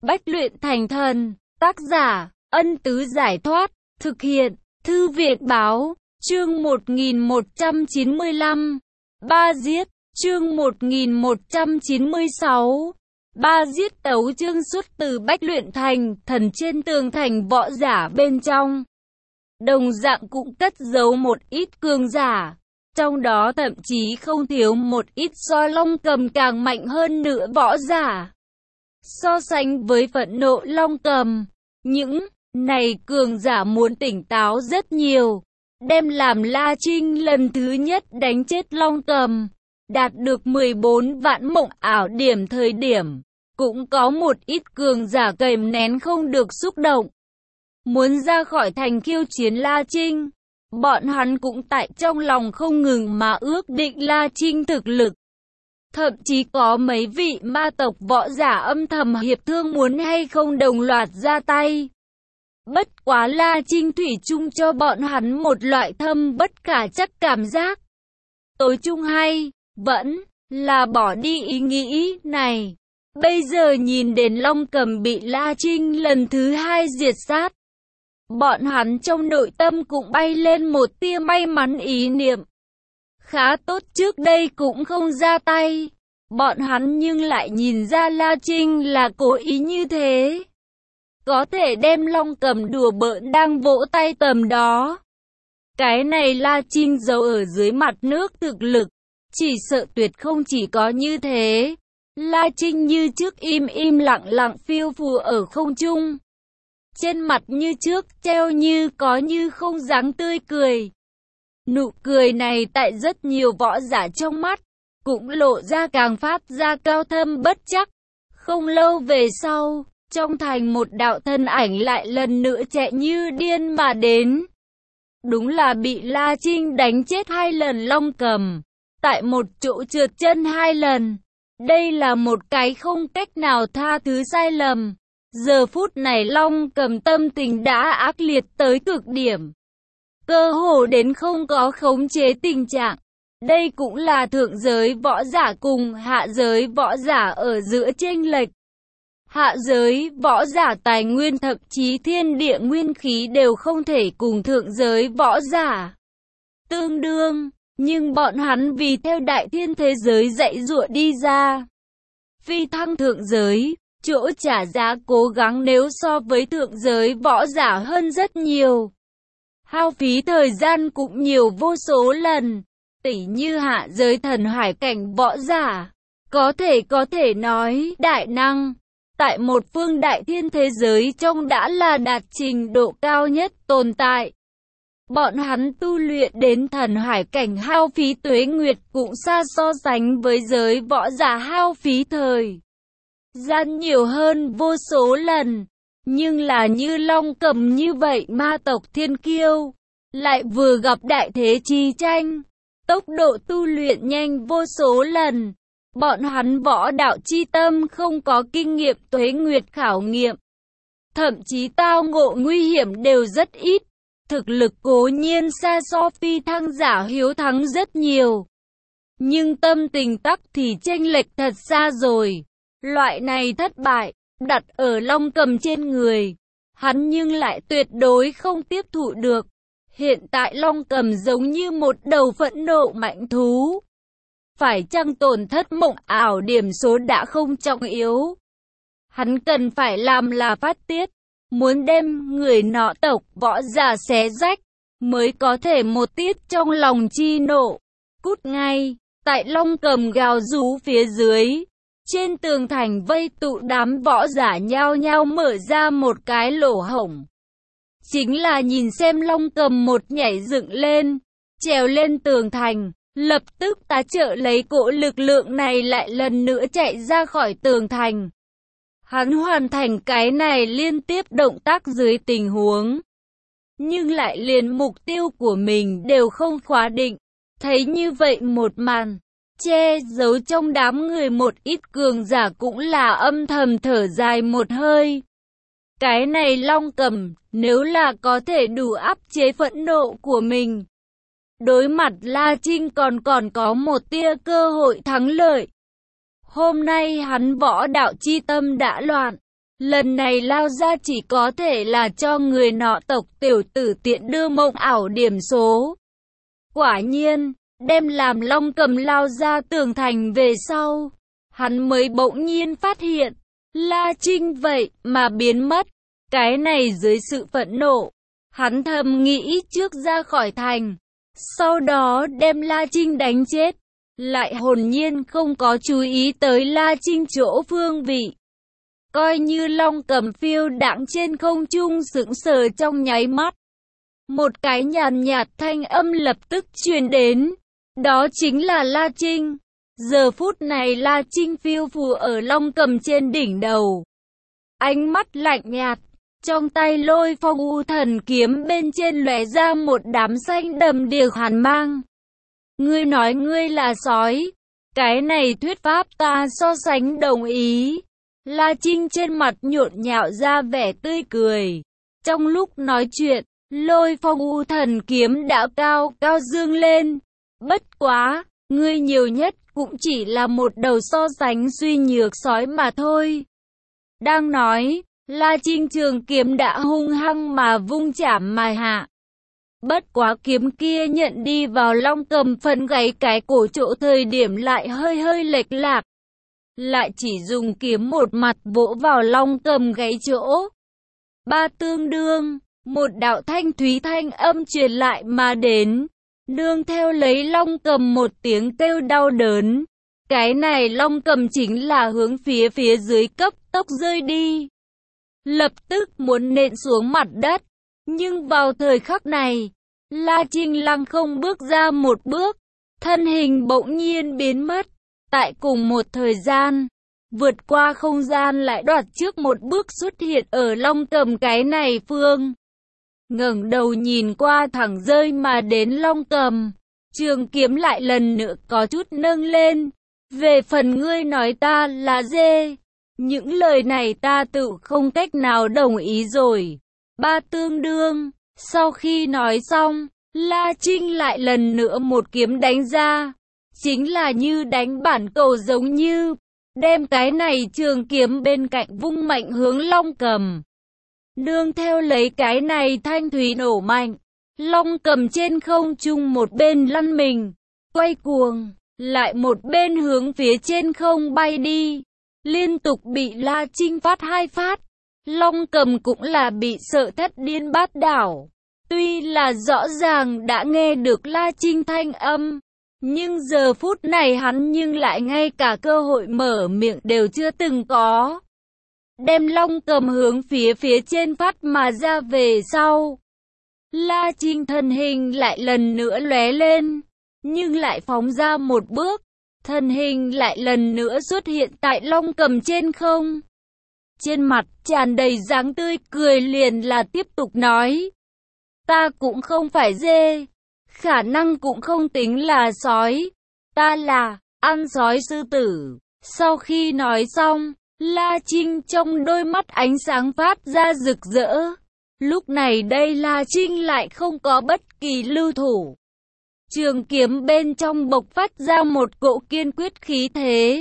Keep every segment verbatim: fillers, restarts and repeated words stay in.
Bách luyện thành thần. Tác giả, Ân Tứ Giải Thoát. Thực hiện, Thư viện Báo. Chương một nghìn một trăm chín mươi lăm. Ba giết. Chương một nghìn một trăm chín mươi sáu. Ba giết tấu chương xuất từ Bách luyện thành thần trên tường thành võ giả bên trong. Đồng dạng cũng cất giấu một ít cường giả. Trong đó thậm chí không thiếu một ít so Long Cầm càng mạnh hơn nữa võ giả. So sánh với phẫn nộ Long Cầm, những này cường giả muốn tỉnh táo rất nhiều. Đem làm La Trinh lần thứ nhất đánh chết Long Cầm, đạt được mười bốn vạn mộng ảo điểm thời điểm. Cũng có một ít cường giả kìm nén không được xúc động. Muốn ra khỏi thành khiêu chiến La Trinh. Bọn hắn cũng tại trong lòng không ngừng mà ước định La Trinh thực lực. Thậm chí có mấy vị ma tộc võ giả âm thầm hiệp thương muốn hay không đồng loạt ra tay. Bất quá La Trinh thủy chung cho bọn hắn một loại thâm bất khả chắc cảm giác. Tối chung hay, vẫn là bỏ đi ý nghĩ này. Bây giờ nhìn đến Long Cầm bị La Trinh lần thứ hai diệt sát. Bọn hắn trong nội tâm cũng bay lên một tia may mắn ý niệm. Khá tốt trước đây cũng không ra tay. Bọn hắn nhưng lại nhìn ra La Trinh là cố ý như thế. Có thể đem Long Cầm đùa bỡn đang vỗ tay tầm đó. Cái này La Trinh giấu ở dưới mặt nước thực lực. Chỉ sợ tuyệt không chỉ có như thế. La Trinh như trước im im lặng lặng phiêu phù ở không trung. Trên mặt như trước treo như có như không dáng tươi cười. Nụ cười này tại rất nhiều võ giả trong mắt, cũng lộ ra càng phát ra cao thâm bất chắc. Không lâu về sau, trong thành một đạo thân ảnh lại lần nữa chạy như điên mà đến. Đúng là bị La Trinh đánh chết hai lần Long Cầm, tại một chỗ trượt chân hai lần. Đây là một cái không cách nào tha thứ sai lầm. Giờ phút này Long Cầm tâm tình đã ác liệt tới cực điểm. Cơ hồ đến không có khống chế tình trạng. Đây cũng là thượng giới võ giả cùng hạ giới võ giả ở giữa chênh lệch. Hạ giới võ giả tài nguyên thậm chí thiên địa nguyên khí đều không thể cùng thượng giới võ giả tương đương. Nhưng bọn hắn vì theo đại thiên thế giới dạy dụa đi ra. Phi thăng thượng giới, chỗ trả giá cố gắng nếu so với thượng giới võ giả hơn rất nhiều. Hao phí thời gian cũng nhiều vô số lần. Tỉ như hạ giới thần hải cảnh võ giả. Có thể có thể nói đại năng. Tại một phương đại thiên thế giới trong đã là đạt trình độ cao nhất tồn tại. Bọn hắn tu luyện đến thần hải cảnh hao phí tuế nguyệt cũng xa so sánh với giới võ giả hao phí thời gian nhiều hơn vô số lần. Nhưng là như Long Cầm như vậy ma tộc thiên kiêu, lại vừa gặp đại thế chi tranh, tốc độ tu luyện nhanh vô số lần. Bọn hắn võ đạo chi tâm không có kinh nghiệm tuế nguyệt khảo nghiệm. Thậm chí tao ngộ nguy hiểm đều rất ít. Thực lực cố nhiên xa so phi thăng giả hiếu thắng rất nhiều. Nhưng tâm tình tắc thì chênh lệch thật xa rồi. Loại này thất bại, đặt ở Long Cầm trên người. Hắn nhưng lại tuyệt đối không tiếp thụ được. Hiện tại Long Cầm giống như một đầu phẫn nộ mạnh thú. Phải chăng tổn thất mộng ảo điểm số đã không trọng yếu. Hắn cần phải làm là phát tiết. Muốn đem người nọ tộc võ giả xé rách, mới có thể một tiết trong lòng chi nộ. Cút ngay, tại Long Cầm gào rú phía dưới. Trên tường thành vây tụ đám võ giả nhao nhao mở ra một cái lỗ hổng. Chính là nhìn xem Long Cầm một nhảy dựng lên, trèo lên tường thành, lập tức tá trợ lấy cỗ lực lượng này lại lần nữa chạy ra khỏi tường thành. Hắn hoàn thành cái này liên tiếp động tác dưới tình huống. Nhưng lại liền mục tiêu của mình đều không khóa định. Thấy như vậy một màn, che giấu trong đám người một ít cường giả cũng là âm thầm thở dài một hơi. Cái này Long Cầm, nếu là có thể đủ áp chế phẫn nộ của mình. Đối mặt La Trinh còn còn có một tia cơ hội thắng lợi. Hôm nay hắn võ đạo chi tâm đã loạn. Lần này lao ra chỉ có thể là cho người nọ tộc tiểu tử tiện đưa mộng ảo điểm số. Quả nhiên, đem làm Long Cầm lao ra tường thành về sau, hắn mới bỗng nhiên phát hiện, La Trinh vậy mà biến mất. Cái này dưới sự phẫn nộ, hắn thầm nghĩ trước ra khỏi thành, sau đó đem La Trinh đánh chết, lại hồn nhiên không có chú ý tới La Trinh chỗ phương vị. Coi như Long Cầm phiêu đãng trên không trung sững sờ trong nháy mắt. Một cái nhàn nhạt thanh âm lập tức truyền đến, đó chính là La Trinh. Giờ phút này La Trinh phiêu phù ở Long Cầm trên đỉnh đầu. Ánh mắt lạnh nhạt, trong tay Lôi Phong U Thần kiếm bên trên lóe ra một đám xanh đầm đìa hàn mang. Ngươi nói ngươi là sói, cái này thuyết pháp ta so sánh đồng ý. La Trinh trên mặt nhộn nhạo ra vẻ tươi cười. Trong lúc nói chuyện, Lôi Phong U Thần kiếm đã cao cao dương lên. Bất quá, ngươi nhiều nhất cũng chỉ là một đầu so sánh suy nhược sói mà thôi. Đang nói, La Trinh trường kiếm đã hung hăng mà vung chạm mà hạ. Bất quá kiếm kia nhận đi vào Long Cầm phần gáy cái cổ chỗ thời điểm lại hơi hơi lệch lạc. Lại chỉ dùng kiếm một mặt vỗ vào Long Cầm gáy chỗ. Ba tương đương, một đạo thanh thúy thanh âm truyền lại mà đến. Nương theo lấy Long Cầm một tiếng kêu đau đớn. Cái này Long Cầm chính là hướng phía phía dưới cấp tốc rơi đi. Lập tức muốn nện xuống mặt đất. Nhưng vào thời khắc này, La Trinh lăng không bước ra một bước. Thân hình bỗng nhiên biến mất. Tại cùng một thời gian, vượt qua không gian lại đoạt trước một bước xuất hiện ở Long Cầm cái này phương. Ngẩng đầu nhìn qua thẳng rơi mà đến Long Cầm, trường kiếm lại lần nữa có chút nâng lên. Về phần ngươi nói ta là dê, những lời này ta tự không cách nào đồng ý rồi. Ba tương đương, sau khi nói xong, La Trinh lại lần nữa một kiếm đánh ra. Chính là như đánh bản cầu giống như, đem cái này trường kiếm bên cạnh vung mạnh hướng Long Cầm. Nương theo lấy cái này thanh thúy nổ mạnh, Long Cầm trên không trung một bên lăn mình, quay cuồng, lại một bên hướng phía trên không bay đi, liên tục bị La Trinh phát hai phát. Long Cầm cũng là bị sợ thất điên bát đảo, tuy là rõ ràng đã nghe được La Trinh thanh âm, nhưng giờ phút này hắn nhưng lại ngay cả cơ hội mở miệng đều chưa từng có. Đem Long Cầm hướng phía phía trên phát mà ra về sau. La Trinh thân hình lại lần nữa lóe lên, nhưng lại phóng ra một bước, thân hình lại lần nữa xuất hiện tại Long Cầm trên không. Trên mặt tràn đầy dáng tươi cười liền là tiếp tục nói. Ta cũng không phải dê, khả năng cũng không tính là sói, ta là ăn sói sư tử. Sau khi nói xong, La Trinh trong đôi mắt ánh sáng phát ra rực rỡ. Lúc này đây La Trinh lại không có bất kỳ lưu thủ. Trường kiếm bên trong bộc phát ra một cỗ kiên quyết khí thế.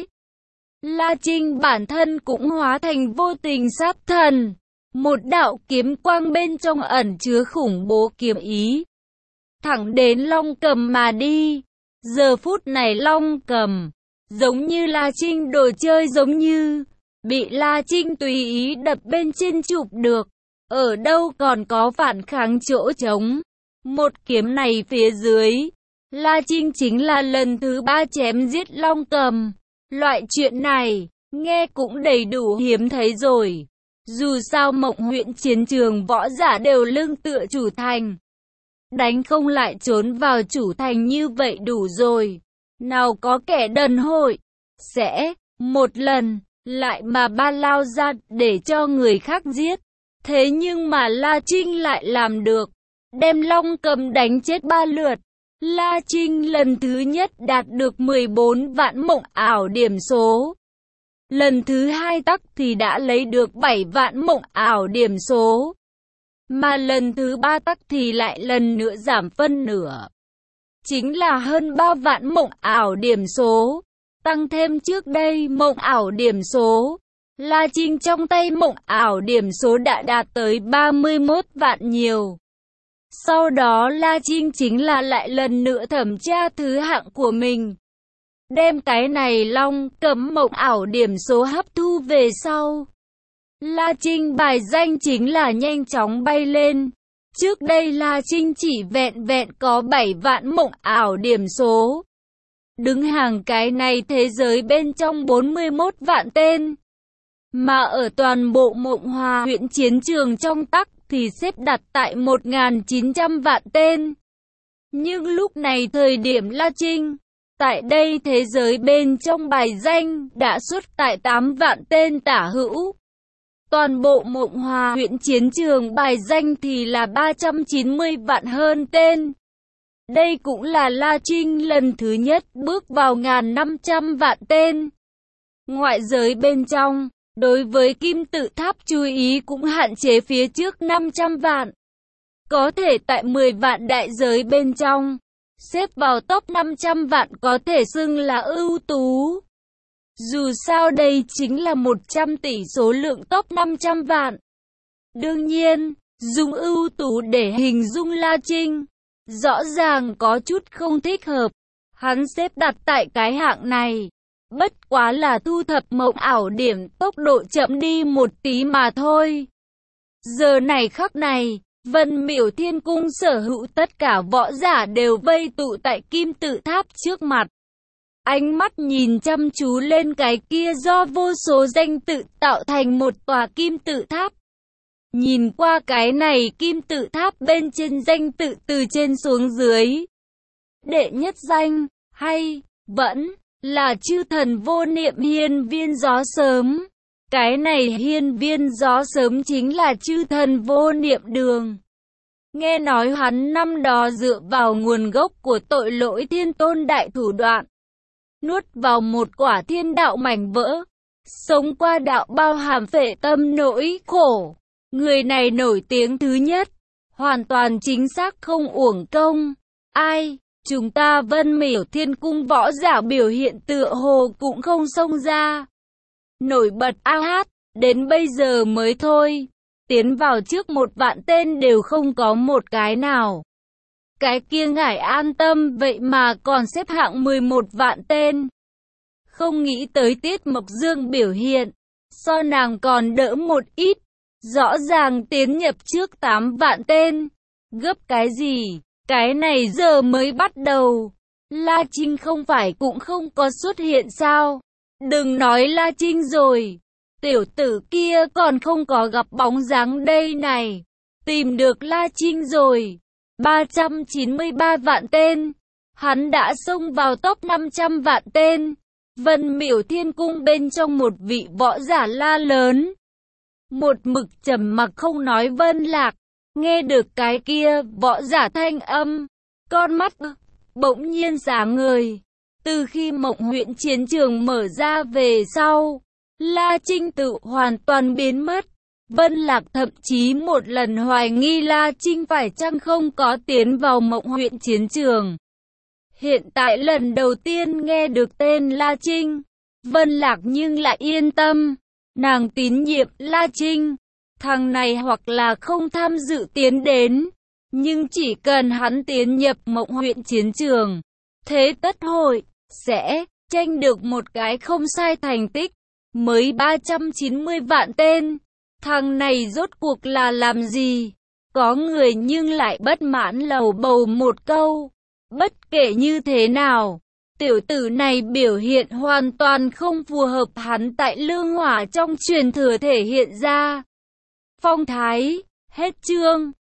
La Trinh bản thân cũng hóa thành vô tình sát thần. Một đạo kiếm quang bên trong ẩn chứa khủng bố kiếm ý. Thẳng đến Long Cầm mà đi. Giờ phút này Long Cầm, giống như La Trinh đồ chơi giống như, bị La Trinh tùy ý đập bên trên chụp được. Ở đâu còn có phản kháng chỗ trống. Một kiếm này phía dưới, La Trinh chính là lần thứ ba chém giết Long Cầm. Loại chuyện này, nghe cũng đầy đủ hiếm thấy rồi. Dù sao Mộng huyện chiến trường võ giả đều lưng tựa chủ thành. Đánh không lại trốn vào chủ thành như vậy đủ rồi. Nào có kẻ đần hội, sẽ, một lần, lại mà ba lao ra để cho người khác giết. Thế nhưng mà La Trinh lại làm được, đem Long Cầm đánh chết ba lượt. La Trinh lần thứ nhất đạt được mười bốn vạn mộng ảo điểm số. Lần thứ hai tắc thì đã lấy được bảy vạn mộng ảo điểm số. Mà lần thứ ba tắc thì lại lần nữa giảm phân nửa. Chính là hơn ba vạn mộng ảo điểm số. Tăng thêm trước đây mộng ảo điểm số. La Trinh trong tay mộng ảo điểm số đã đạt tới ba mươi mốt vạn nhiều. Sau đó La Trinh chính là lại lần nữa thẩm tra thứ hạng của mình. Đem cái này long cấm mộng ảo điểm số hấp thu về sau. La Trinh bài danh chính là nhanh chóng bay lên. Trước đây La Trinh chỉ vẹn vẹn có bảy vạn mộng ảo điểm số. Đứng hàng cái này thế giới bên trong bốn mươi mốt vạn tên. Mà ở toàn bộ Mộng Hòa huyện chiến trường trong tắc thì xếp đặt tại một nghìn chín trăm vạn tên. Nhưng lúc này thời điểm La Trinh, tại đây thế giới bên trong bài danh đã xuất tại tám vạn tên tả hữu. Toàn bộ Mộng Hòa huyện chiến trường bài danh thì là ba trăm chín mươi vạn hơn tên. Đây cũng là La Trinh lần thứ nhất bước vào một nghìn năm trăm vạn tên. Ngoại giới bên trong, đối với kim tự tháp chú ý cũng hạn chế phía trước năm trăm vạn. Có thể tại mười vạn đại giới bên trong, xếp vào top năm trăm vạn có thể xưng là ưu tú. Dù sao đây chính là một trăm tỷ số lượng top năm trăm vạn. Đương nhiên, dùng ưu tú để hình dung La Trinh, rõ ràng có chút không thích hợp. Hắn xếp đặt tại cái hạng này. Bất quá là thu thập mộng ảo điểm tốc độ chậm đi một tí mà thôi. Giờ này khắc này, Vân Miểu Thiên Cung sở hữu tất cả võ giả đều vây tụ tại kim tự tháp trước mặt. Ánh mắt nhìn chăm chú lên cái kia do vô số danh tự tạo thành một tòa kim tự tháp. Nhìn qua cái này kim tự tháp bên trên danh tự từ trên xuống dưới. Đệ nhất danh, hay, vẫn là chư thần vô niệm hiên viên gió sớm. Cái này hiên viên gió sớm chính là chư thần vô niệm đường. Nghe nói hắn năm đó dựa vào nguồn gốc của tội lỗi thiên tôn đại thủ đoạn, nuốt vào một quả thiên đạo mảnh vỡ, sống qua đạo bao hàm phệ tâm nỗi khổ. Người này nổi tiếng thứ nhất, hoàn toàn chính xác không uổng công. Ai? Chúng ta Vân Miểu Thiên Cung võ giả biểu hiện tựa hồ cũng không xông ra. Nổi bật a hát, đến bây giờ mới thôi. Tiến vào trước một vạn tên đều không có một cái nào. Cái kia ngải an tâm vậy mà còn xếp hạng mười một vạn tên. Không nghĩ tới Tiết Mộc Dương biểu hiện, so nàng còn đỡ một ít. Rõ ràng tiến nhập trước tám vạn tên. Gấp cái gì? Cái này giờ mới bắt đầu. La Trinh không phải cũng không có xuất hiện sao? Đừng nói La Trinh rồi. Tiểu tử kia còn không có gặp bóng dáng đây này. Tìm được La Trinh rồi. ba trăm chín mươi ba vạn tên. Hắn đã xông vào top năm trăm vạn tên. Vân Miểu Thiên Cung bên trong một vị võ giả la lớn. Một mực trầm mặc không nói Vân Lạc. Nghe được cái kia võ giả thanh âm. Con mắt bỗng nhiên sáng ngời. Từ khi Mộng huyện chiến trường mở ra về sau, La Trinh tự hoàn toàn biến mất. Vân Lạc thậm chí một lần hoài nghi La Trinh phải chăng không có tiến vào Mộng huyện chiến trường. Hiện tại lần đầu tiên nghe được tên La Trinh, Vân Lạc nhưng lại yên tâm. Nàng tín nhiệm La Trinh. Thằng này hoặc là không tham dự tiến đến, nhưng chỉ cần hắn tiến nhập Mộng huyện chiến trường, thế tất hội sẽ tranh được một cái không sai thành tích. Mới ba trăm chín mươi vạn tên. Thằng này rốt cuộc là làm gì? Có người nhưng lại bất mãn lầu bầu một câu. Bất kể như thế nào, tiểu tử này biểu hiện hoàn toàn không phù hợp hắn tại lương hỏa trong truyền thừa thể hiện ra. Phong thái, hết chương.